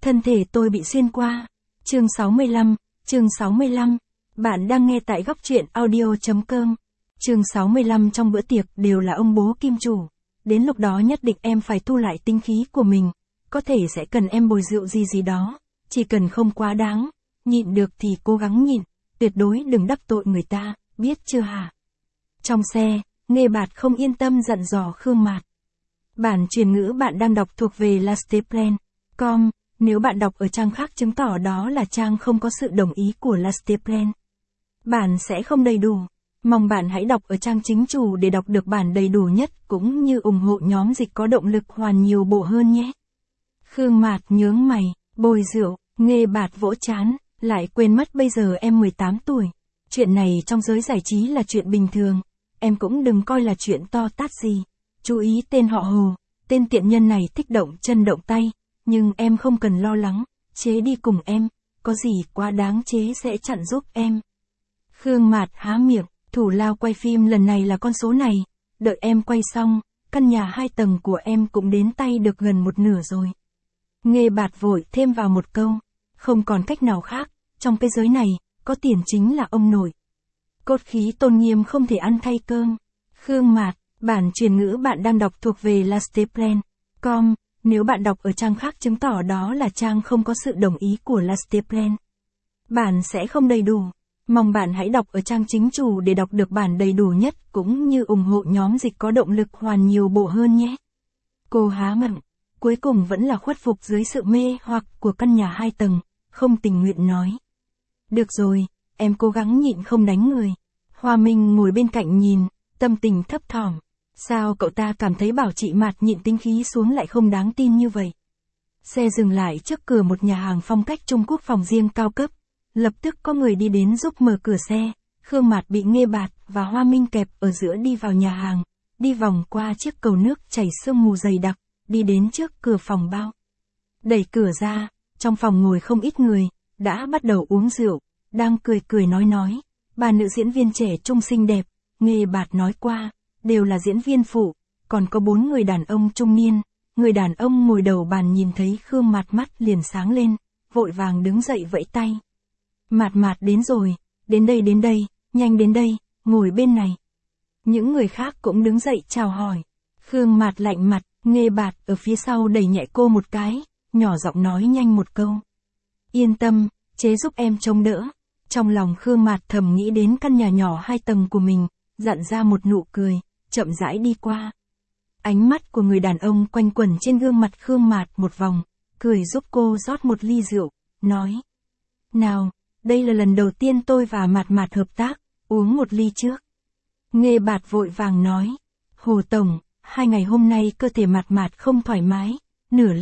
Thân thể tôi bị xuyên qua. Chương 65, chương 65. Bạn đang nghe tại góc truyện audio.com. Chương 65 trong bữa tiệc đều là ông bố kim chủ. Đến lúc đó nhất định em phải thu lại tinh khí của mình. Có thể sẽ cần em bồi rượu gì đó. Chỉ cần không quá đáng. Nhịn được thì cố gắng nhịn. Tuyệt đối đừng đắc tội người ta, biết chưa hả? Trong xe, Nghê Bạt không yên tâm dặn dò Khương Mạt. Bản truyền ngữ bạn đang đọc thuộc về lasteplan.com. Nếu bạn đọc ở trang khác chứng tỏ đó là trang không có sự đồng ý của Lasteplan. Bản sẽ không đầy đủ. Mong bạn hãy đọc ở trang chính chủ để đọc được bản đầy đủ nhất cũng như ủng hộ nhóm dịch có động lực hoàn nhiều bộ hơn nhé. Khương Mạt nhướng mày, bồi rượu, Nghê Bạt vỗ trán, lại quên mất bây giờ em 18 tuổi. Chuyện này trong giới giải trí là chuyện bình thường. Em cũng đừng coi là chuyện to tát gì. Chú ý tên họ Hồ, tên tiện nhân này thích động chân động tay. Nhưng em không cần lo lắng, chế đi cùng em, có gì quá đáng chế sẽ chặn giúp em. Khương Mạt há miệng, thủ lao quay phim lần này là con số này, đợi em quay xong, căn nhà 2 tầng của em cũng đến tay được gần một nửa rồi. Nghê Bạt vội thêm vào một câu, không còn cách nào khác, trong cái giới này, có tiền chính là ông nội. Cốt khí tôn nghiêm không thể ăn thay cơm. Khương Mạt, bản truyền ngữ bạn đang đọc thuộc về lasteplan.com. Nếu bạn đọc ở trang khác chứng tỏ đó là trang không có sự đồng ý của Lasteplan. Bản sẽ không đầy đủ. Mong bạn hãy đọc ở trang chính chủ để đọc được bản đầy đủ nhất cũng như ủng hộ nhóm dịch có động lực hoàn nhiều bộ hơn nhé. Cô há miệng, cuối cùng vẫn là khuất phục dưới sự mê hoặc của căn nhà 2 tầng, không tình nguyện nói. Được rồi, em cố gắng nhịn không đánh người. Hoa Minh ngồi bên cạnh nhìn, tâm tình thấp thỏm. Sao cậu ta cảm thấy bảo chị Mạt nhịn tinh khí xuống lại không đáng tin như vậy? Xe dừng lại trước cửa một nhà hàng phong cách Trung Quốc phòng riêng cao cấp. Lập tức có người đi đến giúp mở cửa xe. Khương Mạt bị Nghê Bạt và Hoa Minh kẹp ở giữa đi vào nhà hàng. Đi vòng qua chiếc cầu nước chảy sương mù dày đặc. Đi đến trước cửa phòng bao. Đẩy cửa ra, trong phòng ngồi không ít người. Đã bắt đầu uống rượu. Đang cười cười nói. Bà nữ diễn viên trẻ trung xinh đẹp. Nghê Bạt nói qua. Đều là diễn viên phụ, còn có 4 người đàn ông trung niên. Người đàn ông ngồi đầu bàn nhìn thấy Khương Mạt mắt liền sáng lên, vội vàng đứng dậy vẫy tay. Mạt đến rồi, đến đây, nhanh đến đây, ngồi bên này. Những người khác cũng đứng dậy chào hỏi. Khương Mạt lạnh mặt, Nghê Bạt ở phía sau đẩy nhẹ cô một cái, nhỏ giọng nói nhanh một câu. Yên tâm, chế giúp em trông đỡ. Trong lòng Khương Mạt thầm nghĩ đến căn nhà nhỏ 2 tầng của mình, dặn ra một nụ cười. Chậm rãi đi qua. Ánh mắt của người đàn ông quanh quẩn trên gương mặt Khương Mạt một vòng, cười giúp cô rót một ly rượu, nói. Nào, đây là lần đầu tiên tôi và Mạt hợp tác, uống một ly trước. Nghê Bạt vội vàng nói. Hồ Tổng, 2 ngày hôm nay cơ thể Mạt không thoải mái, nửa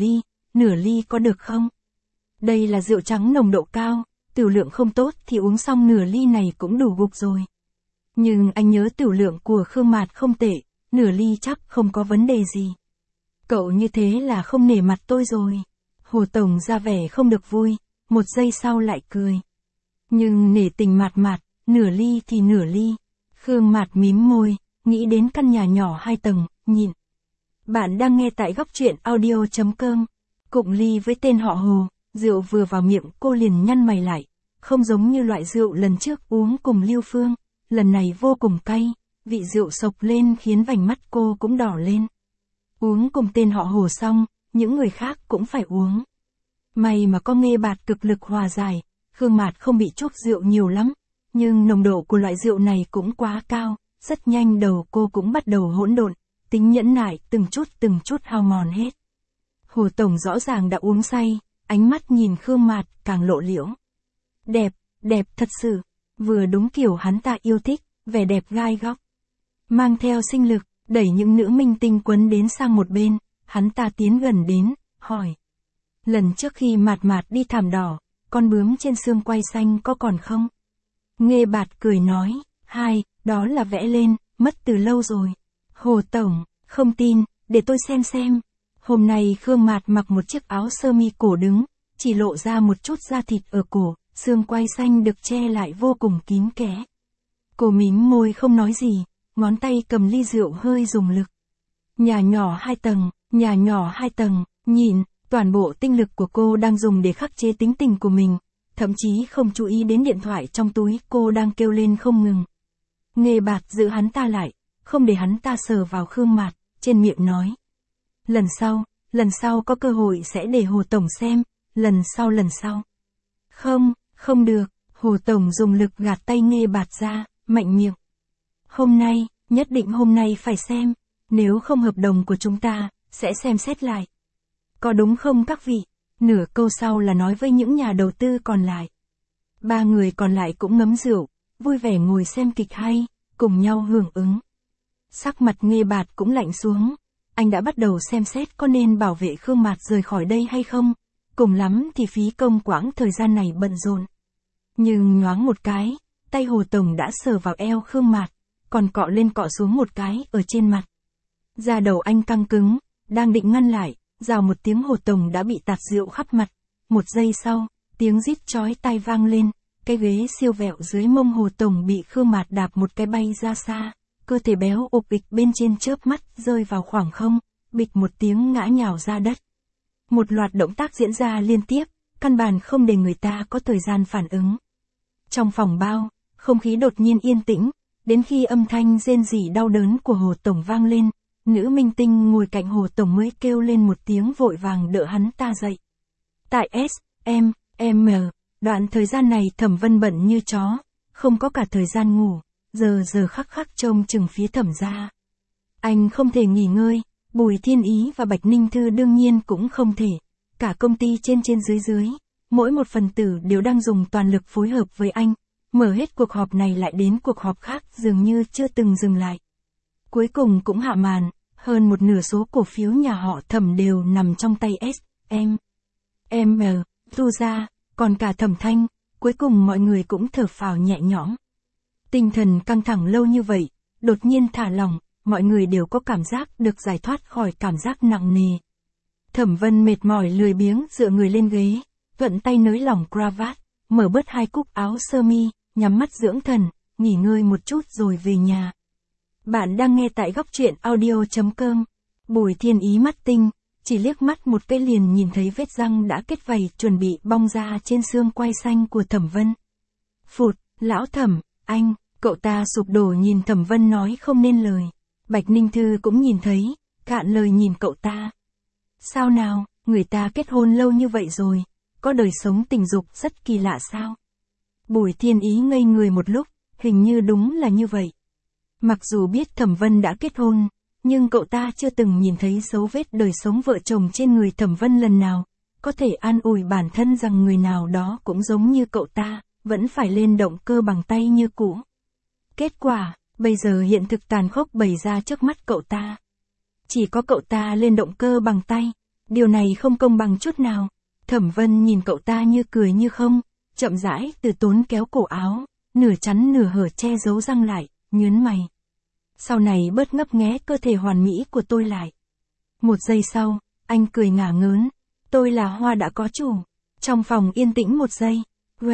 ly có được không? Đây là rượu trắng nồng độ cao, tửu lượng không tốt thì uống xong nửa ly này cũng đủ gục rồi. Nhưng anh nhớ tửu lượng của Khương Mạt không tệ, nửa ly chắc không có vấn đề gì. Cậu như thế là không nể mặt tôi rồi. Hồ Tổng ra vẻ không được vui, một giây sau lại cười. Nhưng nể tình Mạt, nửa ly thì nửa ly. Khương Mạt mím môi, nghĩ đến căn nhà nhỏ 2 tầng, nhịn. Bạn đang nghe tại góc truyện audio.com. Cụng ly với tên họ Hồ, rượu vừa vào miệng cô liền nhăn mày lại. Không giống như loại rượu lần trước uống cùng Lưu Phương. Lần này vô cùng cay, vị rượu sộc lên khiến vành mắt cô cũng đỏ lên. Uống cùng tên họ Hồ xong, những người khác cũng phải uống. May mà có Nghê Bạt cực lực hòa giải, Khương Mạt không bị chuốc rượu nhiều lắm, nhưng nồng độ của loại rượu này cũng quá cao, rất nhanh đầu cô cũng bắt đầu hỗn độn, tính nhẫn nại từng chút hao mòn hết. Hồ Tổng rõ ràng đã uống say, ánh mắt nhìn Khương Mạt càng lộ liễu. Đẹp thật sự. Vừa đúng kiểu hắn ta yêu thích, vẻ đẹp gai góc. Mang theo sinh lực, đẩy những nữ minh tinh quấn đến sang một bên, hắn ta tiến gần đến, hỏi. Lần trước khi Mạt đi thảm đỏ, con bướm trên xương quai xanh có còn không? Nghê Bạt cười nói, đó là vẽ lên, mất từ lâu rồi. Hồ Tổng, không tin, để tôi xem. Hôm nay Khương Mạt mặc một chiếc áo sơ mi cổ đứng, chỉ lộ ra một chút da thịt ở cổ. Xương quai xanh được che lại vô cùng kín kẽ. Cô mím môi không nói gì, ngón tay cầm ly rượu hơi dùng lực. Nhà nhỏ 2 tầng, nhìn, Toàn bộ tinh lực của cô đang dùng để khắc chế tính tình của mình, thậm chí không chú ý đến điện thoại trong túi cô đang kêu lên không ngừng. Nghê Bạt giữ hắn ta lại, không để hắn ta sờ vào Khương Mạt, trên miệng nói. Lần sau có cơ hội sẽ để Hồ Tổng xem, lần sau. Không được, Hồ Tổng dùng lực gạt tay Nghê Bạt ra, mạnh miệng. Hôm nay, nhất định hôm nay phải xem, nếu không hợp đồng của chúng ta, sẽ xem xét lại. Có đúng không các vị? Nửa câu sau là nói với những nhà đầu tư còn lại. 3 người còn lại cũng ngấm rượu, vui vẻ ngồi xem kịch hay, cùng nhau hưởng ứng. Sắc mặt Nghê Bạt cũng lạnh xuống, anh đã bắt đầu xem xét có nên bảo vệ Khương Mạt rời khỏi đây hay không, cùng lắm thì phí công quãng thời gian này bận rộn. Nhưng nhoáng một cái, tay Hồ Tổng đã sờ vào eo Khương Mạt, còn cọ lên cọ xuống một cái ở trên mặt. Da đầu anh căng cứng, đang định ngăn lại, rào một tiếng Hồ Tổng đã bị tạt rượu khắp mặt. Một giây sau, tiếng rít chói tai vang lên, cái ghế siêu vẹo dưới mông Hồ Tổng bị Khương Mạt đạp một cái bay ra xa, cơ thể béo ộp ịch bên trên chớp mắt rơi vào khoảng không, bịch một tiếng ngã nhào ra đất. Một loạt động tác diễn ra liên tiếp, căn bản không để người ta có thời gian phản ứng. Trong phòng bao, không khí đột nhiên yên tĩnh, đến khi âm thanh rên rỉ đau đớn của Hồ Tổng vang lên, nữ minh tinh ngồi cạnh Hồ Tổng mới kêu lên một tiếng vội vàng đỡ hắn ta dậy. Tại S.M.M, đoạn thời gian này Thẩm Vân bận như chó, không có cả thời gian ngủ, giờ khắc trông chừng phía Thẩm gia. Anh không thể nghỉ ngơi, Bùi Thiên Ý và Bạch Ninh Thư đương nhiên cũng không thể, cả công ty trên dưới, mỗi một phần tử đều đang dùng toàn lực phối hợp với anh, mở hết cuộc họp này lại đến cuộc họp khác dường như chưa từng dừng lại. Cuối cùng cũng hạ màn, hơn một nửa số cổ phiếu nhà họ Thẩm đều nằm trong tay S.M. thu ra, còn cả Thẩm Thanh, cuối cùng mọi người cũng thở phào nhẹ nhõm. Tinh thần căng thẳng lâu như vậy, đột nhiên thả lỏng, mọi người đều có cảm giác được giải thoát khỏi cảm giác nặng nề. Thẩm Vân mệt mỏi lười biếng dựa người lên ghế, thuận tay nới lỏng cravat, mở bớt 2 cúc áo sơ mi, nhắm mắt dưỡng thần, nghỉ ngơi một chút rồi về nhà. Bạn đang nghe tại góc truyện audio.com. Bùi Thiên Ý mắt tinh, chỉ liếc mắt một cái liền nhìn thấy vết răng đã kết vảy chuẩn bị bong ra trên xương quai xanh của Thẩm Vân. Phụt, lão Thẩm, anh, cậu ta sụp đổ nhìn Thẩm Vân nói không nên lời. Bạch Ninh Thư cũng nhìn thấy, cạn lời nhìn cậu ta. Sao nào, người ta kết hôn lâu như vậy rồi, có đời sống tình dục rất kỳ lạ sao? Bùi Thiên Ý ngây người một lúc, hình như đúng là như vậy. Mặc dù biết Thẩm Vân đã kết hôn, nhưng cậu ta chưa từng nhìn thấy dấu vết đời sống vợ chồng trên người Thẩm Vân lần nào, có thể an ủi bản thân rằng người nào đó cũng giống như cậu ta, vẫn phải lên động cơ bằng tay như cũ. Kết quả, bây giờ hiện thực tàn khốc bày ra trước mắt cậu ta. Chỉ có cậu ta lên động cơ bằng tay, điều này không công bằng chút nào. Thẩm Vân nhìn cậu ta như cười như không, chậm rãi từ tốn kéo cổ áo, nửa chắn nửa hở che giấu răng lại, nhớn mày. Sau này bớt ngấp nghé cơ thể hoàn mỹ của tôi lại. Một giây sau, anh cười ngả ngớn, tôi là hoa đã có chủ. Trong phòng yên tĩnh một giây,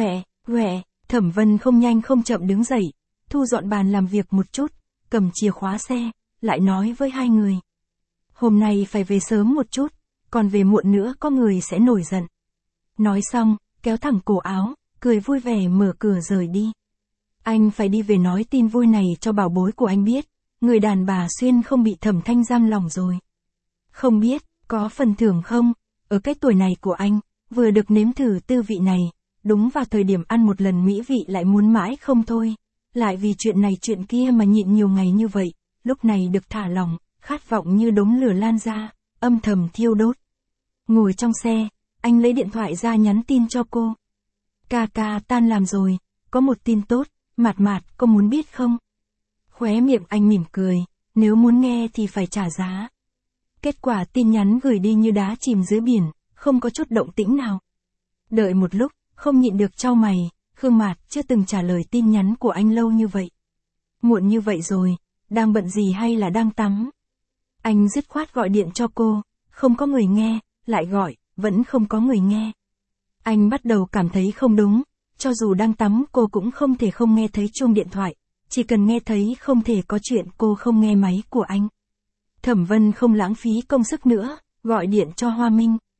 Thẩm Vân không nhanh không chậm đứng dậy, thu dọn bàn làm việc một chút, cầm chìa khóa xe, lại nói với 2 người. Hôm nay phải về sớm một chút, còn về muộn nữa có người sẽ nổi giận. Nói xong, kéo thẳng cổ áo, cười vui vẻ mở cửa rời đi. Anh phải đi về nói tin vui này cho bảo bối của anh biết, người đàn bà Xuyên không bị Thẩm Thanh giam lòng rồi. Không biết, có phần thưởng không, ở cái tuổi này của anh, vừa được nếm thử tư vị này, đúng vào thời điểm ăn một lần mỹ vị lại muốn mãi không thôi, lại vì chuyện này chuyện kia mà nhịn nhiều ngày như vậy, lúc này được thả lỏng, khát vọng như đống lửa lan ra, âm thầm thiêu đốt. Ngồi trong xe, anh lấy điện thoại ra nhắn tin cho cô. Ca tan làm rồi, có một tin tốt, Mạt có muốn biết không? Khóe miệng anh mỉm cười, nếu muốn nghe thì phải trả giá. Kết quả tin nhắn gửi đi như đá chìm dưới biển, không có chút động tĩnh nào. Đợi một lúc, không nhịn được chau mày, Khương Mạt chưa từng trả lời tin nhắn của anh lâu như vậy. Muộn như vậy rồi, đang bận gì hay là đang tắm? Anh dứt khoát gọi điện cho cô, không có người nghe, lại gọi, vẫn không có người nghe. Anh bắt đầu cảm thấy không đúng, cho dù đang tắm cô cũng không thể không nghe thấy chuông điện thoại, chỉ cần nghe thấy không thể có chuyện cô không nghe máy của anh. Thẩm Vân không lãng phí công sức nữa, gọi điện cho Hoa Minh.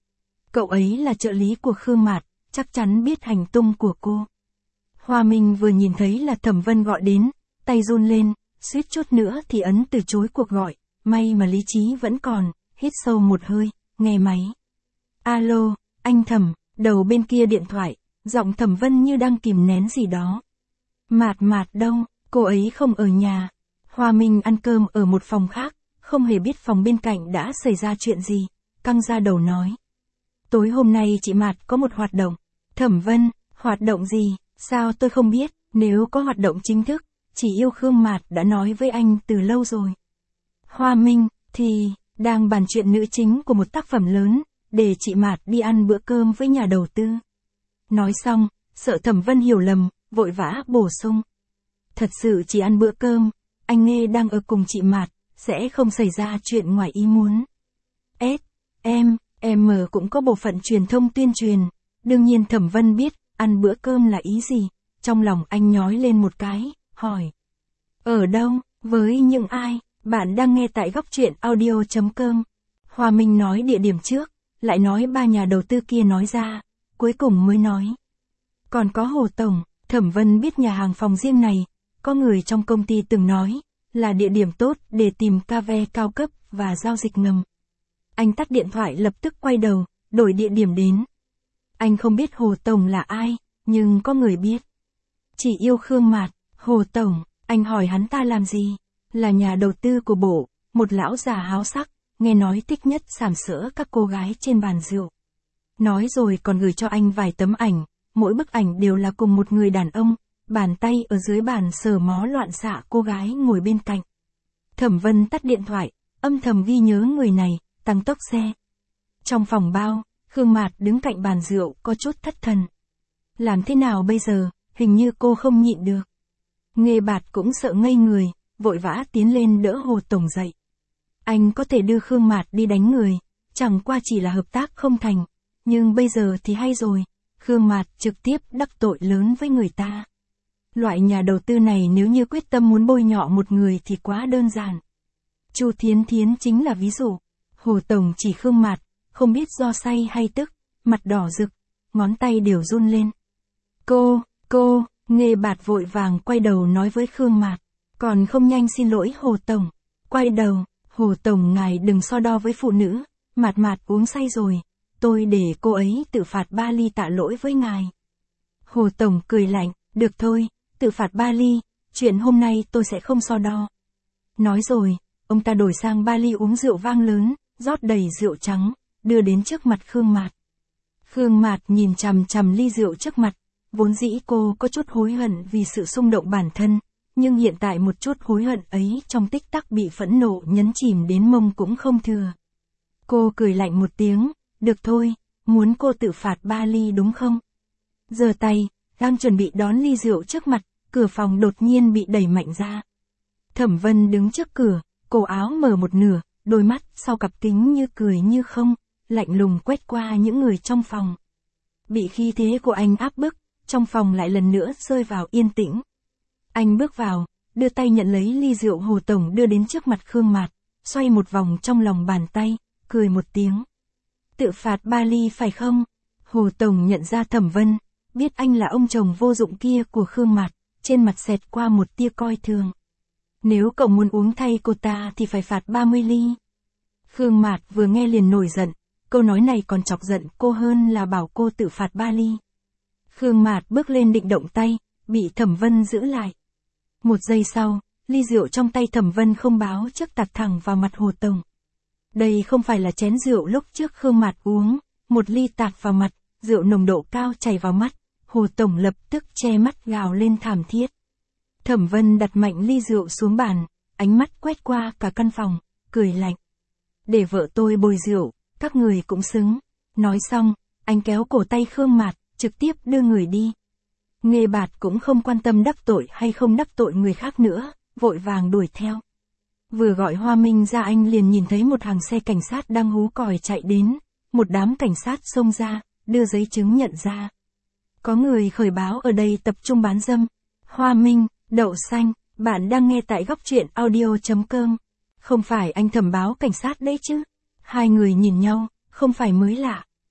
Cậu ấy là trợ lý của Khương Mạt, chắc chắn biết hành tung của cô. Hoa Minh vừa nhìn thấy là Thẩm Vân gọi đến, tay run lên, suýt chút nữa thì ấn từ chối cuộc gọi, may mà lý trí vẫn còn, hít sâu một hơi, nghe máy. Alo, anh Thẩm, đầu bên kia điện thoại, giọng Thẩm Vân như đang kìm nén gì đó. Mạt đâu, cô ấy không ở nhà. Hoa Minh ăn cơm ở một phòng khác, không hề biết phòng bên cạnh đã xảy ra chuyện gì, căng ra đầu nói. Tối hôm nay chị Mạt có một hoạt động. Thẩm Vân, hoạt động gì, sao tôi không biết, nếu có hoạt động chính thức, chị yêu Khương Mạt đã nói với anh từ lâu rồi. Hoa Minh, thì, đang bàn chuyện nữ chính của một tác phẩm lớn, để chị Mạt đi ăn bữa cơm với nhà đầu tư. Nói xong, sợ Thẩm Vân hiểu lầm, vội vã bổ sung. Thật sự chỉ ăn bữa cơm, anh Nghê đang ở cùng chị Mạt, sẽ không xảy ra chuyện ngoài ý muốn. M cũng có bộ phận truyền thông tuyên truyền, đương nhiên Thẩm Vân biết, ăn bữa cơm là ý gì, trong lòng anh nhói lên một cái, hỏi. Ở đâu, với những ai, bạn đang nghe tại góc truyện audio.com. Hoa Minh nói địa điểm trước, lại nói ba nhà đầu tư kia nói ra, cuối cùng mới nói. Còn có Hồ Tổng, Thẩm Vân biết nhà hàng phòng riêng này, có người trong công ty từng nói, là địa điểm tốt để tìm cave cao cấp và giao dịch ngầm. Anh tắt điện thoại lập tức quay đầu, đổi địa điểm đến. Anh không biết Hồ Tổng là ai, nhưng có người biết. Chỉ yêu Khương Mạt, Hồ Tổng, anh hỏi hắn ta làm gì? Là nhà đầu tư của bộ, một lão già háo sắc, nghe nói thích nhất sàm sỡ các cô gái trên bàn rượu. Nói rồi còn gửi cho anh vài tấm ảnh, mỗi bức ảnh đều là cùng một người đàn ông, bàn tay ở dưới bàn sờ mó loạn xạ cô gái ngồi bên cạnh. Thẩm Vân tắt điện thoại, âm thầm ghi nhớ người này, tăng tốc xe. Trong phòng bao, Khương Mạt đứng cạnh bàn rượu có chút thất thần. Làm thế nào bây giờ, hình như cô không nhịn được. Nghê Bạt cũng sợ ngây người, vội vã tiến lên đỡ Hồ Tổng dậy. Anh có thể đưa Khương Mạt đi đánh người, chẳng qua chỉ là hợp tác không thành, nhưng bây giờ thì hay rồi, Khương Mạt trực tiếp đắc tội lớn với người ta. Loại nhà đầu tư này nếu như quyết tâm muốn bôi nhọ một người thì quá đơn giản. Chu Thiến Thiến chính là ví dụ. Hồ Tổng chỉ Khương Mạt, không biết do say hay tức, mặt đỏ rực, ngón tay đều run lên. Cô, Nghê Bạt vội vàng quay đầu nói với Khương Mạt, còn không nhanh xin lỗi Hồ Tổng. Quay đầu, Hồ Tổng ngài đừng so đo với phụ nữ, Mạt uống say rồi, tôi để cô ấy tự phạt 3 ly tạ lỗi với ngài. Hồ Tổng cười lạnh, được thôi, tự phạt 3 ly, chuyện hôm nay tôi sẽ không so đo. Nói rồi, ông ta đổi sang 3 ly uống rượu vang lớn, rót đầy rượu trắng, đưa đến trước mặt Khương Mạt. Khương Mạt nhìn chằm chằm ly rượu trước mặt, vốn dĩ cô có chút hối hận vì sự xung động bản thân, nhưng hiện tại một chút hối hận ấy trong tích tắc bị phẫn nộ nhấn chìm đến mông cũng không thừa. Cô cười lạnh một tiếng, được thôi, muốn cô tự phạt 3 ly đúng không? Giơ tay, đang chuẩn bị đón ly rượu trước mặt, cửa phòng đột nhiên bị đẩy mạnh ra. Thẩm Vân đứng trước cửa, cổ áo mở một nửa, đôi mắt sau cặp kính như cười như không, lạnh lùng quét qua những người trong phòng. Bị khí thế của anh áp bức, trong phòng lại lần nữa rơi vào yên tĩnh. Anh bước vào, đưa tay nhận lấy ly rượu Hồ Tổng đưa đến trước mặt Khương Mạt, xoay một vòng trong lòng bàn tay, cười một tiếng. Tự phạt 3 ly phải không? Hồ Tổng nhận ra Thẩm Vân, biết anh là ông chồng vô dụng kia của Khương Mạt, trên mặt xẹt qua một tia coi thường. Nếu cậu muốn uống thay cô ta thì phải phạt 30 ly. Khương Mạt vừa nghe liền nổi giận, câu nói này còn chọc giận cô hơn là bảo cô tự phạt 3 ly. Khương Mạt bước lên định động tay, bị Thẩm Vân giữ lại. Một giây sau, ly rượu trong tay Thẩm Vân không báo trước tạt thẳng vào mặt Hồ Tổng. Đây không phải là chén rượu lúc trước Khương Mạt uống, một ly tạt vào mặt, rượu nồng độ cao chảy vào mắt, Hồ Tổng lập tức che mắt gào lên thảm thiết. Thẩm Vân đặt mạnh ly rượu xuống bàn, ánh mắt quét qua cả căn phòng, cười lạnh. Để vợ tôi bồi rượu, các người cũng xứng. Nói xong, anh kéo cổ tay Khương Mạt, trực tiếp đưa người đi. Nghê Bạt cũng không quan tâm đắc tội hay không đắc tội người khác nữa, vội vàng đuổi theo. Vừa gọi Hoa Minh ra anh liền nhìn thấy một hàng xe cảnh sát đang hú còi chạy đến, một đám cảnh sát xông ra, đưa giấy chứng nhận ra. Có người khởi báo ở đây tập trung bán dâm. Hoa Minh, đậu xanh, bạn đang nghe tại góc truyện audio.com. Không phải anh Thẩm báo cảnh sát đấy chứ? Hai người nhìn nhau, không phải mới lạ.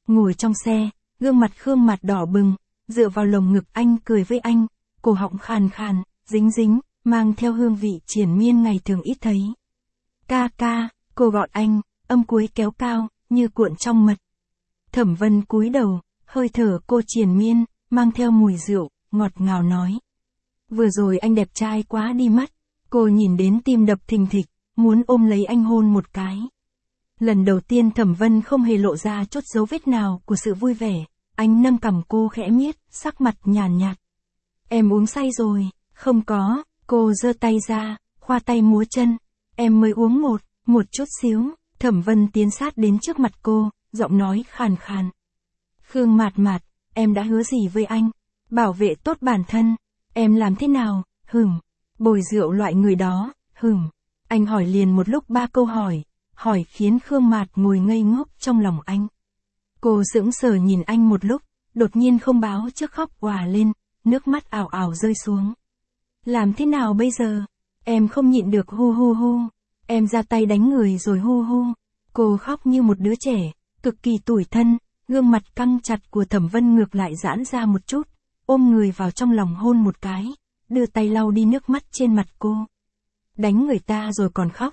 ngồi trong xe, gương mặt Khương Mạt đỏ bừng, dựa vào lồng ngực anh cười với anh, cổ họng khàn khàn, dính dính, mang theo hương vị triền miên ngày thường ít thấy. Ca ca, cô gọi anh, âm cuối kéo cao, như cuộn trong mật. Thẩm Vân cúi đầu, hơi thở cô triền miên, mang theo mùi rượu, ngọt ngào nói. Vừa rồi anh đẹp trai quá đi mất. Cô nhìn đến tim đập thình thịch, muốn ôm lấy anh hôn một cái. Lần đầu tiên Thẩm Vân không hề lộ ra chút dấu vết nào của sự vui vẻ, anh nâng cằm cô khẽ miết, sắc mặt nhàn nhạt. Em uống say rồi, không có, cô giơ tay ra, khoa tay múa chân. Em mới uống một chút xíu. Thẩm Vân tiến sát đến trước mặt cô, giọng nói khàn khàn. Khương Mạt Mạt, em đã hứa gì với anh? Bảo vệ tốt bản thân. Em làm thế nào? Bồi rượu loại người đó, Anh hỏi liền một lúc 3 câu hỏi khiến Khương Mạt ngồi ngây ngốc trong lòng anh. Cô sững sờ nhìn anh một lúc, đột nhiên không báo trước khóc òa lên, nước mắt ảo ảo rơi xuống. Làm thế nào bây giờ? Em không nhịn được hu hu hu. Em ra tay đánh người rồi hu hu. Cô khóc như một đứa trẻ, cực kỳ tủi thân, gương mặt căng chặt của Thẩm Vân ngược lại giãn ra một chút, ôm người vào trong lòng hôn một cái, đưa tay lau đi nước mắt trên mặt cô. Đánh người ta rồi còn khóc,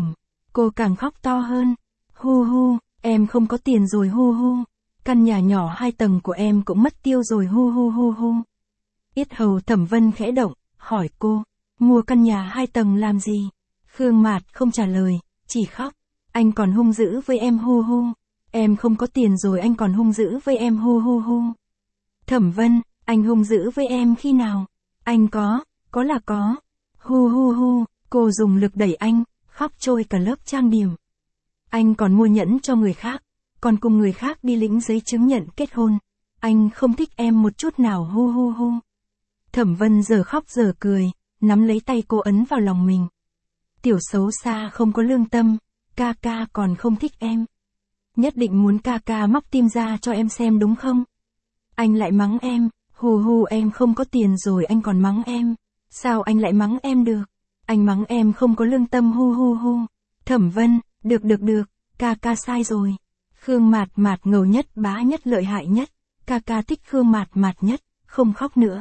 Cô càng khóc to hơn. Hu hu, em không có tiền rồi hu hu. Căn nhà nhỏ 2 tầng của em cũng mất tiêu rồi hu hu hu hu. Yết hầu Thẩm Vân khẽ động, hỏi cô, mua căn nhà 2 tầng làm gì? Khương Mạt không trả lời, chỉ khóc. Anh còn hung dữ với em hu hu. Em không có tiền rồi anh còn hung dữ với em hu hu hu. Thẩm Vân, anh hung dữ với em khi nào? Anh có là có. Hu hu hu, cô dùng lực đẩy anh, khóc trôi cả lớp trang điểm. Anh còn mua nhẫn cho người khác, còn cùng người khác đi lĩnh giấy chứng nhận kết hôn. Anh không thích em một chút nào hu hu hu. Thẩm Vân giờ khóc giờ cười, nắm lấy tay cô ấn vào lòng mình. Tiểu xấu xa không có lương tâm, ca ca còn không thích em. Nhất định muốn ca ca móc tim ra cho em xem đúng không? Anh lại mắng em, hù hù em không có tiền rồi anh còn mắng em. Sao anh lại mắng em được? Anh mắng em không có lương tâm hu hu hu. Thẩm Vân, được, ca ca sai rồi. Khương Mạt Mạt ngầu nhất bá nhất lợi hại nhất. Ca ca thích Khương Mạt Mạt nhất, không khóc nữa.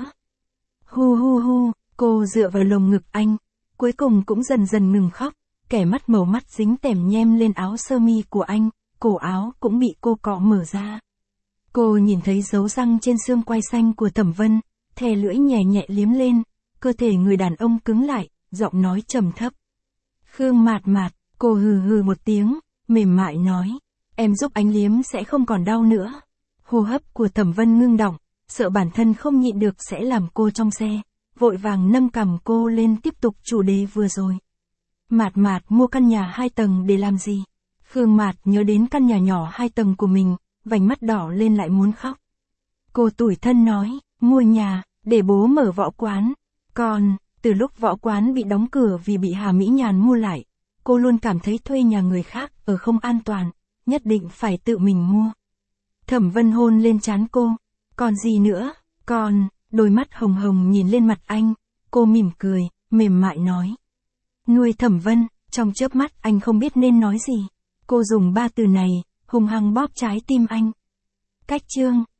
Hu hu hu, cô dựa vào lồng ngực anh, cuối cùng cũng dần dần ngừng khóc, kẻ mắt màu mắt dính tèm nhem lên áo sơ mi của anh, cổ áo cũng bị cô cọ mở ra. Cô nhìn thấy dấu răng trên xương quai xanh của Thẩm Vân, thè lưỡi nhẹ nhẹ liếm lên, cơ thể người đàn ông cứng lại, giọng nói trầm thấp. Khương Mạt Mạt, cô hừ hừ một tiếng, mềm mại nói, em giúp anh liếm sẽ không còn đau nữa. Hô hấp của Thẩm Vân ngưng đọng, sợ bản thân không nhịn được sẽ làm cô trong xe, vội vàng nâng cằm cô lên tiếp tục chủ đề vừa rồi. Mạt Mạt mua căn nhà 2 tầng để làm gì? Khương Mạt nhớ đến căn nhà nhỏ 2 tầng của mình, vành mắt đỏ lên lại muốn khóc. Cô tủi thân nói, mua nhà, để bố mở võ quán. Còn, từ lúc võ quán bị đóng cửa vì bị Hà Mỹ Nhàn mua lại, cô luôn cảm thấy thuê nhà người khác ở không an toàn, nhất định phải tự mình mua. Thẩm Vân hôn lên trán cô, còn gì nữa, đôi mắt hồng hồng nhìn lên mặt anh, cô mỉm cười, mềm mại nói. Nuôi Thẩm Vân, trong chớp mắt anh không biết nên nói gì. Cô dùng 3 từ này, hung hăng bóp trái tim anh. Cách chương